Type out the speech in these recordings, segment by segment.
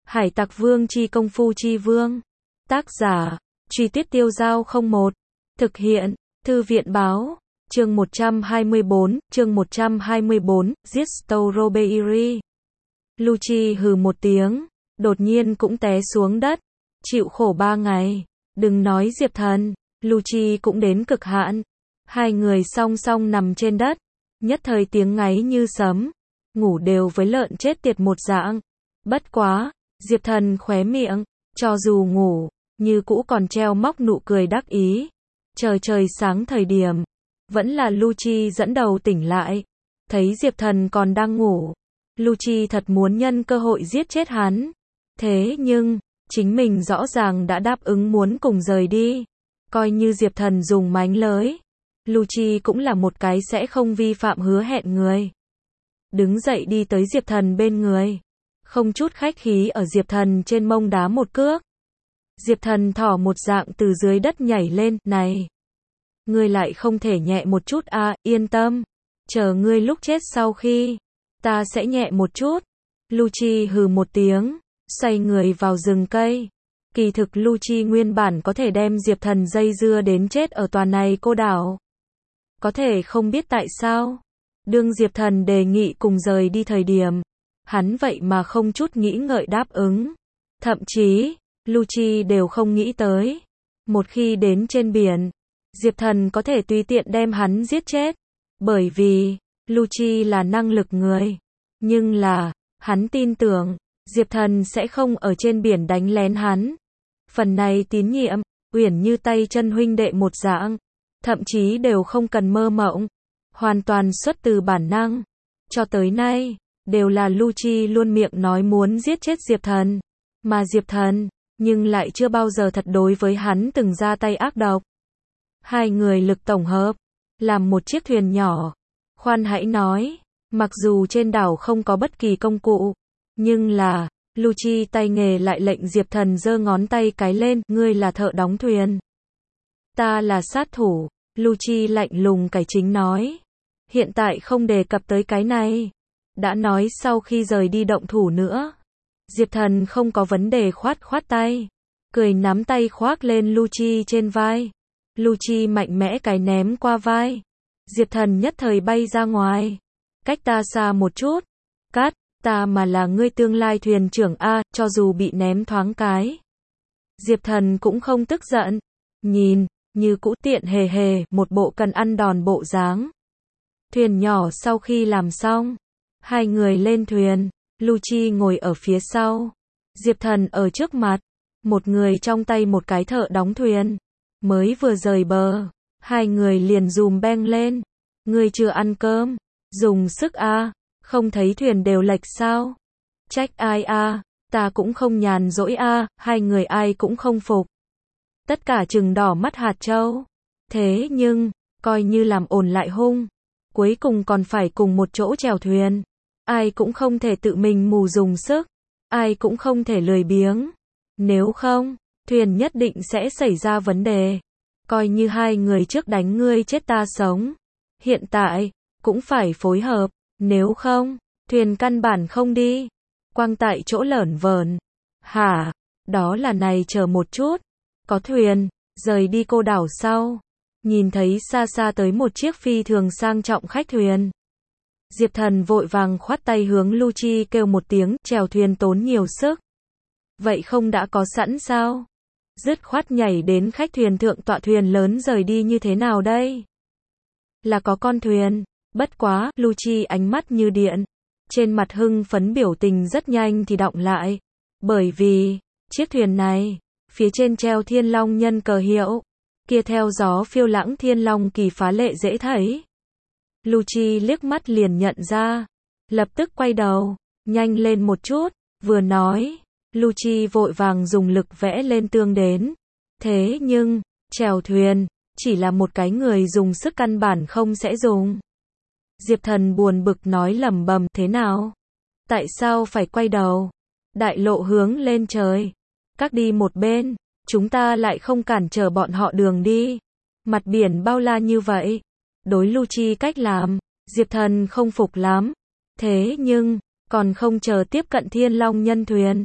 Hải Tặc Vương chi công phu chi vương. Tác giả, Truy Tuyết Tiêu Giao 01. Thực hiện, Thư viện báo. Chương 124, giết Strawberry. Lucci hừ một tiếng, đột nhiên cũng té xuống đất. Chịu khổ 3 ngày. Đừng nói Diệp Thần, Lucci cũng đến cực hạn. Hai người song song nằm trên đất. Nhất thời tiếng ngáy như sấm. Ngủ đều với lợn chết tiệt một dạng. Bất quá, Diệp Thần khóe miệng, cho dù ngủ, như cũ còn treo móc nụ cười đắc ý. Trời sáng thời điểm, vẫn là Lucci dẫn đầu tỉnh lại. Thấy Diệp Thần còn đang ngủ, Lucci thật muốn nhân cơ hội giết chết hắn. Thế nhưng, chính mình rõ ràng đã đáp ứng muốn cùng rời đi. Coi như Diệp Thần dùng mánh lới, Lucci cũng là một cái sẽ không vi phạm hứa hẹn người. Đứng dậy đi tới Diệp Thần bên người, không chút khách khí ở Diệp Thần trên mông đá một cước. Diệp Thần thỏ một dạng từ dưới đất nhảy lên, này, ngươi lại không thể nhẹ một chút à, yên tâm, chờ ngươi lúc chết sau khi, ta sẽ nhẹ một chút. Lucci hừ một tiếng, xoay người vào rừng cây. Kỳ thực Lucci nguyên bản có thể đem Diệp Thần dây dưa đến chết ở tòa này cô đảo. Có thể không biết tại sao, đương Diệp Thần đề nghị cùng rời đi thời điểm, hắn vậy mà không chút nghĩ ngợi đáp ứng. Thậm chí, Lucci đều không nghĩ tới, một khi đến trên biển, Diệp Thần có thể tùy tiện đem hắn giết chết. Bởi vì, Lucci là năng lực người. Nhưng là, hắn tin tưởng, Diệp Thần sẽ không ở trên biển đánh lén hắn. Phần này tín nhiệm, uyển như tay chân huynh đệ một dạng. Thậm chí đều không cần mơ mộng. Hoàn toàn xuất từ bản năng. Cho tới nay, đều là Lucci luôn miệng nói muốn giết chết Diệp Thần. Mà Diệp Thần, nhưng lại chưa bao giờ thật đối với hắn từng ra tay ác độc. Hai người lực tổng hợp, làm một chiếc thuyền nhỏ. Khoan hãy nói, mặc dù trên đảo không có bất kỳ công cụ, nhưng là, Lucci tay nghề lại lệnh Diệp Thần giơ ngón tay cái lên, ngươi là thợ đóng thuyền. Ta là sát thủ, Lucci lạnh lùng cải chính nói. Hiện tại không đề cập tới cái này. Đã nói sau khi rời đi động thủ nữa. Diệp Thần không có vấn đề khoát tay. Cười nắm tay khoác lên Lucci trên vai. Lucci mạnh mẽ cái ném qua vai. Diệp Thần nhất thời bay ra ngoài. Cách ta xa một chút. Cắt, ta mà là ngươi tương lai thuyền trưởng A, cho dù bị ném thoáng cái. Diệp Thần cũng không tức giận. Nhìn, như cũ tiện hề, một bộ cần ăn đòn bộ dáng. Thuyền nhỏ sau khi làm xong, hai người lên thuyền, Lucci ngồi ở phía sau, Diệp Thần ở trước mặt, một người trong tay một cái thợ đóng thuyền. Mới vừa rời bờ, hai người liền dùm beng lên. Ngươi chưa ăn cơm, dùng sức a, không thấy thuyền đều lệch sao? Trách ai a, ta cũng không nhàn rỗi a, hai người ai cũng không phục. Tất cả trừng đỏ mắt hạt châu. Thế nhưng, coi như làm ổn lại hung, cuối cùng còn phải cùng một chỗ chèo thuyền. Ai cũng không thể tự mình mù dùng sức, ai cũng không thể lười biếng. Nếu không, thuyền nhất định sẽ xảy ra vấn đề. Coi như hai người trước đánh ngươi chết ta sống. Hiện tại, cũng phải phối hợp. Nếu không, thuyền căn bản không đi. Quang tại chỗ lởn vởn. Hả? Đó là này chờ một chút. Có thuyền, rời đi cô đảo sau. Nhìn thấy xa xa tới một chiếc phi thường sang trọng khách thuyền. Diệp Thần vội vàng khoát tay hướng Lucci kêu một tiếng, chèo thuyền tốn nhiều sức. Vậy không đã có sẵn sao? Dứt khoát nhảy đến khách thuyền thượng tọa thuyền lớn rời đi như thế nào đây? Là có con thuyền, bất quá, Lucci ánh mắt như điện. Trên mặt hưng phấn biểu tình rất nhanh thì đọng lại. Bởi vì, chiếc thuyền này, phía trên treo Thiên Long nhân cờ hiệu. Kia theo gió phiêu lãng Thiên Long kỳ phá lệ dễ thấy. Lucci liếc mắt liền nhận ra. Lập tức quay đầu, nhanh lên một chút, vừa nói. Lucci vội vàng dùng lực vẽ lên tương đến. Thế nhưng, chèo thuyền, chỉ là một cái người dùng sức căn bản không sẽ dùng. Diệp Thần buồn bực nói lẩm bẩm, thế nào? Tại sao phải quay đầu? Đại lộ hướng lên trời. Các đi một bên, chúng ta lại không cản trở bọn họ đường đi. Mặt biển bao la như vậy. Đối Lucci cách làm, Diệp Thần không phục lắm. Thế nhưng, còn không chờ tiếp cận Thiên Long nhân thuyền.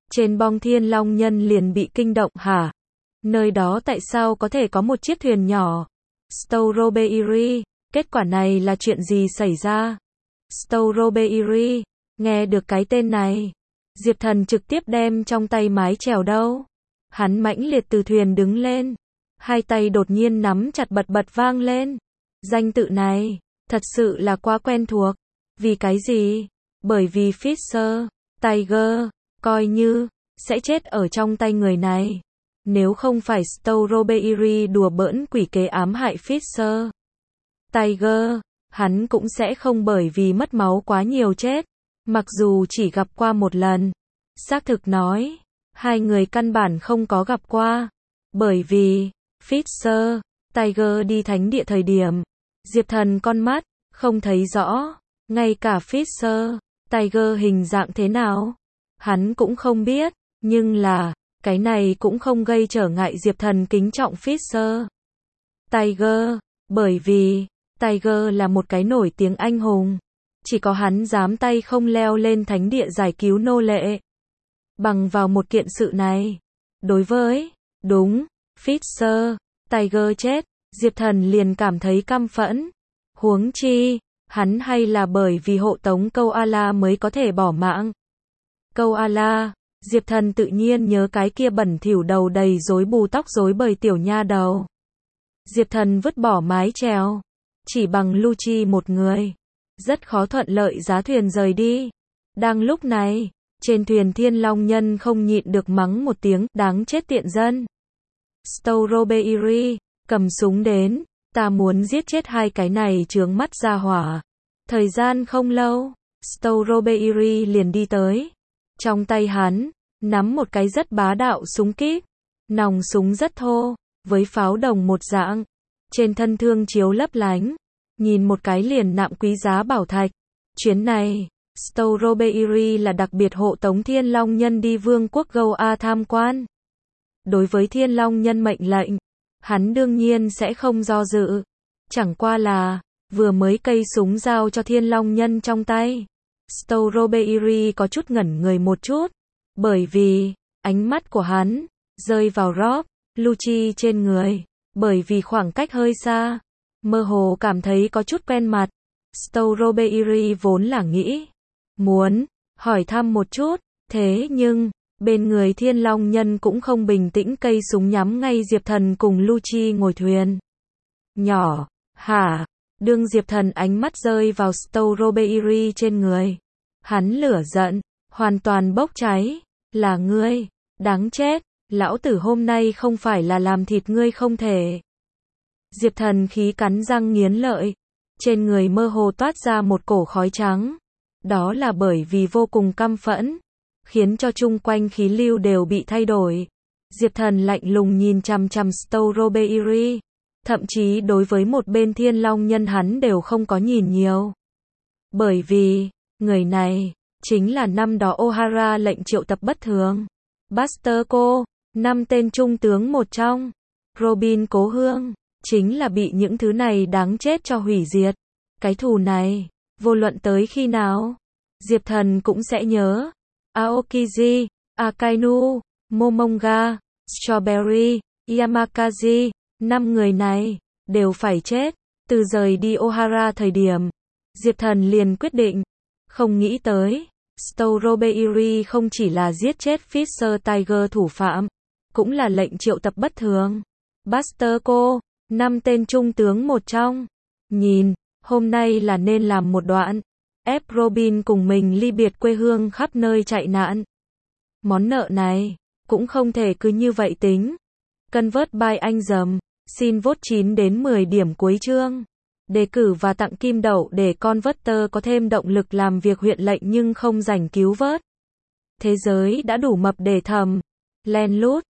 Trên bong Thiên Long Nhân liền bị kinh động hả? Nơi đó tại sao có thể có một chiếc thuyền nhỏ? Strawberry, kết quả này là chuyện gì xảy ra? Strawberry, nghe được cái tên này, Diệp Thần trực tiếp đem trong tay mái chèo đâu. Hắn mãnh liệt từ thuyền đứng lên, hai tay đột nhiên nắm chặt bật bật vang lên. Danh tự này, thật sự là quá quen thuộc. Vì cái gì? Bởi vì Fisher, Tiger, coi như, sẽ chết ở trong tay người này. Nếu không phải Strawberry đùa bỡn quỷ kế ám hại Fisher, Tiger, hắn cũng sẽ không bởi vì mất máu quá nhiều chết. Mặc dù chỉ gặp qua một lần. Xác thực nói, hai người căn bản không có gặp qua. Bởi vì, Fisher, Tiger đi thánh địa thời điểm, Diệp Thần con mắt, không thấy rõ. Ngay cả Fisher, Tiger hình dạng thế nào, hắn cũng không biết. Nhưng là, cái này cũng không gây trở ngại Diệp Thần kính trọng Fisher, Tiger. Bởi vì, Tiger là một cái nổi tiếng anh hùng. Chỉ có hắn dám tay không leo lên thánh địa giải cứu nô lệ. Bằng vào một kiện sự này. Đối với, đúng, Fisher, Tiger chết, Diệp Thần liền cảm thấy căm phẫn. Huống chi, hắn hay là bởi vì hộ tống câu A-la mới có thể bỏ mạng. Câu A-la, Diệp Thần tự nhiên nhớ cái kia bẩn thỉu đầu đầy rối bù tóc rối bời tiểu nha đầu. Diệp Thần vứt bỏ mái chèo, chỉ bằng Lucci một người. Rất khó thuận lợi giá thuyền rời đi. Đang lúc này, trên thuyền Thiên Long Nhân không nhịn được mắng một tiếng, đáng chết tiện dân. Strawberry, cầm súng đến, ta muốn giết chết hai cái này chướng mắt ra hỏa. Thời gian không lâu, Strawberry liền đi tới. Trong tay hắn, nắm một cái rất bá đạo súng kíp. Nòng súng rất thô, với pháo đồng một dạng. Trên thân thương chiếu lấp lánh. Nhìn một cái liền nạm quý giá bảo thạch. Chuyến này, Strawberry là đặc biệt hộ tống Thiên Long Nhân đi vương quốc Goa tham quan. Đối với Thiên Long Nhân mệnh lệnh, hắn đương nhiên sẽ không do dự. Chẳng qua là, vừa mới cây súng giao cho Thiên Long Nhân trong tay. Strawberry có chút ngẩn người một chút. Bởi vì, ánh mắt của hắn, rơi vào Rob, Lucci trên người. Bởi vì khoảng cách hơi xa. Mơ hồ cảm thấy có chút quen mặt. Strawberry vốn là nghĩ muốn hỏi thăm một chút, thế nhưng bên người Thiên Long Nhân cũng không bình tĩnh, cây súng nhắm ngay Diệp Thần cùng Lucci ngồi thuyền nhỏ. Hả? Đương Diệp Thần ánh mắt rơi vào Strawberry trên người, hắn lửa giận hoàn toàn bốc cháy. Là ngươi, đáng chết, lão tử hôm nay không phải là làm thịt ngươi không thể. Diệp Thần khí cắn răng nghiến lợi, trên người mơ hồ toát ra một cổ khói trắng. Đó là bởi vì vô cùng căm phẫn, khiến cho chung quanh khí lưu đều bị thay đổi. Diệp Thần lạnh lùng nhìn chằm chằm Strawberry, thậm chí đối với một bên Thiên Long Nhân hắn đều không có nhìn nhiều. Bởi vì, người này, chính là năm đó O'Hara lệnh triệu tập bất thường. Buster Cole, 5 tên trung tướng một trong. Robin Cố Hương, chính là bị những thứ này đáng chết cho hủy diệt. Cái thù này, vô luận tới khi nào, Diệp Thần cũng sẽ nhớ. Aokiji, Akainu, Momonga, Strawberry, Yamakazi, 5 người này, đều phải chết. Từ rời đi O'Hara thời điểm, Diệp Thần liền quyết định, không nghĩ tới, Strawberry không chỉ là giết chết Fisher Tiger thủ phạm, cũng là lệnh triệu tập bất thường. Buster Cole, 5 tên trung tướng một trong. Nhìn, hôm nay là nên làm một đoạn, ép Robin cùng mình ly biệt quê hương khắp nơi chạy nạn. Món nợ này, cũng không thể cứ như vậy tính. Convert by anh dầm, xin vote 9 đến 10 điểm cuối chương. Đề cử và tặng kim đậu để Converter có thêm động lực làm việc huyện lệnh nhưng không rảnh cứu vớt. Thế giới đã đủ mập để thầm, len lút,